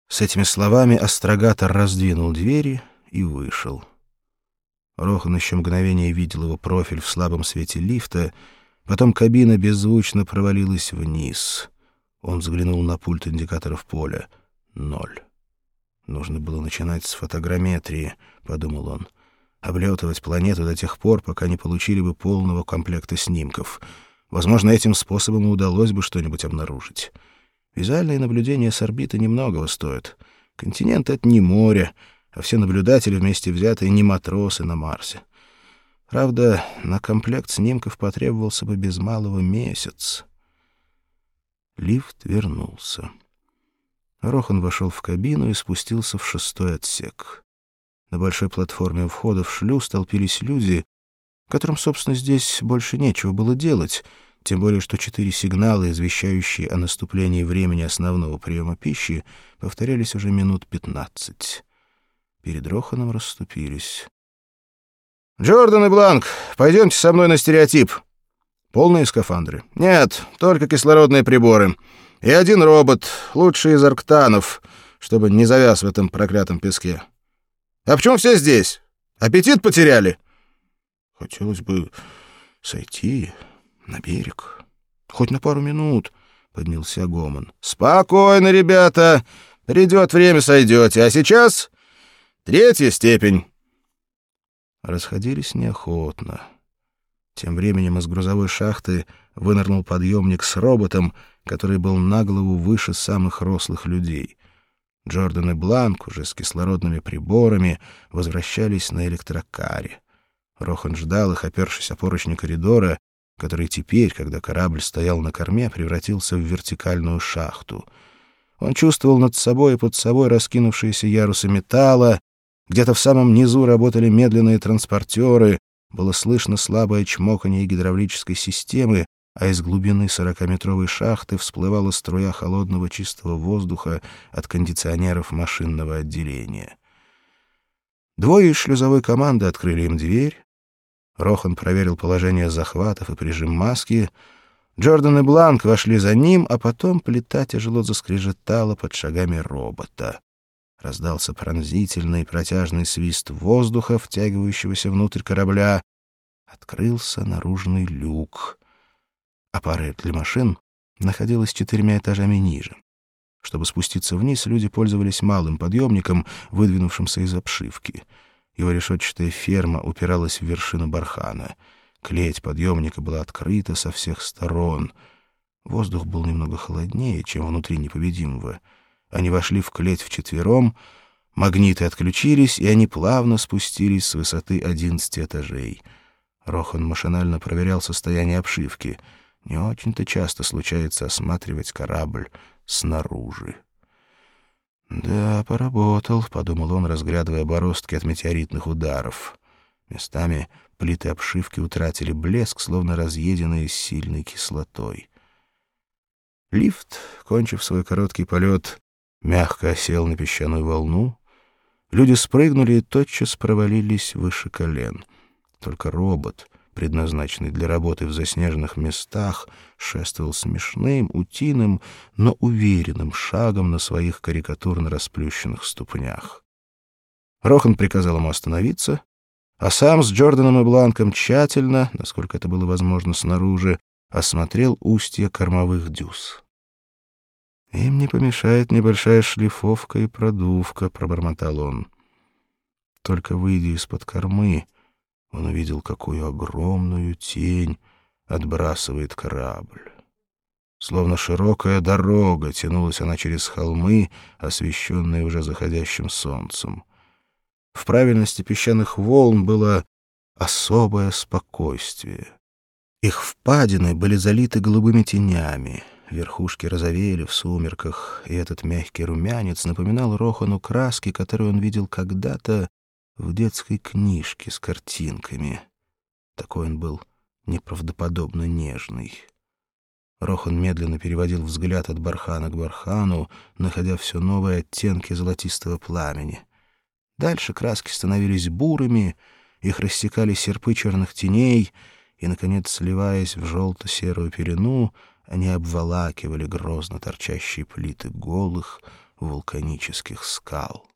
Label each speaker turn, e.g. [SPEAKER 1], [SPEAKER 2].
[SPEAKER 1] С этими словами астрогатор раздвинул двери и вышел. Рохан еще мгновение видел его профиль в слабом свете лифта, потом кабина беззвучно провалилась вниз. Он взглянул на пульт индикаторов поля. 0. «Нужно было начинать с фотограмметрии», — подумал он, «облетывать планету до тех пор, пока не получили бы полного комплекта снимков. Возможно, этим способом и удалось бы что-нибудь обнаружить. Визуальные наблюдения с орбиты немногого стоят. Континент — это не море, а все наблюдатели вместе взятые не матросы на Марсе. Правда, на комплект снимков потребовался бы без малого месяц». Лифт вернулся. Рохан вошел в кабину и спустился в 6-й отсек. На большой платформе у входа в шлюз толпились люди, которым, собственно, здесь больше нечего было делать, тем более что 4 сигнала, извещающие о наступлении времени основного приема пищи, повторялись уже минут 15. Перед Роханом расступились. «Джордан и Бланк, пойдемте со мной на стереотип». «Полные скафандры?» «Нет, только кислородные приборы. И один робот, лучший из арктанов, чтобы не завяз в этом проклятом песке». «А почему все здесь? Аппетит потеряли?» «Хотелось бы сойти на берег. Хоть на пару минут», — поднялся гомон. «Спокойно, ребята. Придет время, сойдете. А сейчас 3-я степень». Расходились неохотно. Тем временем из грузовой шахты вынырнул подъемник с роботом, который был на голову выше самых рослых людей. Джордан и Бланк, уже с кислородными приборами, возвращались на электрокаре. Рохан ждал их, опершись о поручни коридора, который теперь, когда корабль стоял на корме, превратился в вертикальную шахту. Он чувствовал над собой и под собой раскинувшиеся ярусы металла, где-то в самом низу работали медленные транспортеры, было слышно слабое чмоканье гидравлической системы, а из глубины 40-метровой шахты всплывала струя холодного чистого воздуха от кондиционеров машинного отделения. 2 из шлюзовой команды открыли им дверь. Рохан проверил положение захватов и прижим маски. Джордан и Бланк вошли за ним, а потом плита тяжело заскрежетала под шагами робота. Раздался пронзительный протяжный свист воздуха, втягивающегося внутрь корабля. Открылся наружный люк. Аппарат для машин находилась 4 этажами ниже. Чтобы спуститься вниз, люди пользовались малым подъемником, выдвинувшимся из обшивки. Его решетчатая ферма упиралась в вершину бархана. Клеть подъемника была открыта со всех сторон. Воздух был немного холоднее, чем внутри непобедимого. Они вошли в клеть вчетвером, магниты отключились, и они плавно спустились с высоты 11 этажей. Рохан машинально проверял состояние обшивки. Не очень-то часто случается осматривать корабль снаружи. «Да, поработал», — подумал он, разглядывая бороздки от метеоритных ударов. Местами плиты обшивки утратили блеск, словно разъеденные сильной кислотой. Лифт, кончив свой короткий полет, мягко осел на песчаную волну. Люди спрыгнули и тотчас провалились выше колен. Только робот, предназначенный для работы в заснеженных местах, шествовал смешным, утиным, но уверенным шагом на своих карикатурно расплющенных ступнях. Рохан приказал ему остановиться, а сам с Джорданом и Бланком тщательно, насколько это было возможно снаружи, осмотрел устья кормовых дюз. «Им не помешает небольшая шлифовка и продувка», — пробормотал он. Только выйдя из-под кормы, он увидел, какую огромную тень отбрасывает корабль. Словно широкая дорога тянулась она через холмы, освещенные уже заходящим солнцем. В правильности песчаных волн было особое спокойствие. Их впадины были залиты голубыми тенями, верхушки розовели в сумерках, и этот мягкий румянец напоминал Рохану краски, которые он видел когда-то в детской книжке с картинками. Такой он был неправдоподобно нежный. Рохан медленно переводил взгляд от бархана к бархану, находя все новые оттенки золотистого пламени. Дальше краски становились бурыми, их рассекали серпы черных теней, и, наконец, сливаясь в желто-серую пелену, Они обволакивали грозно торчащие плиты голых вулканических скал.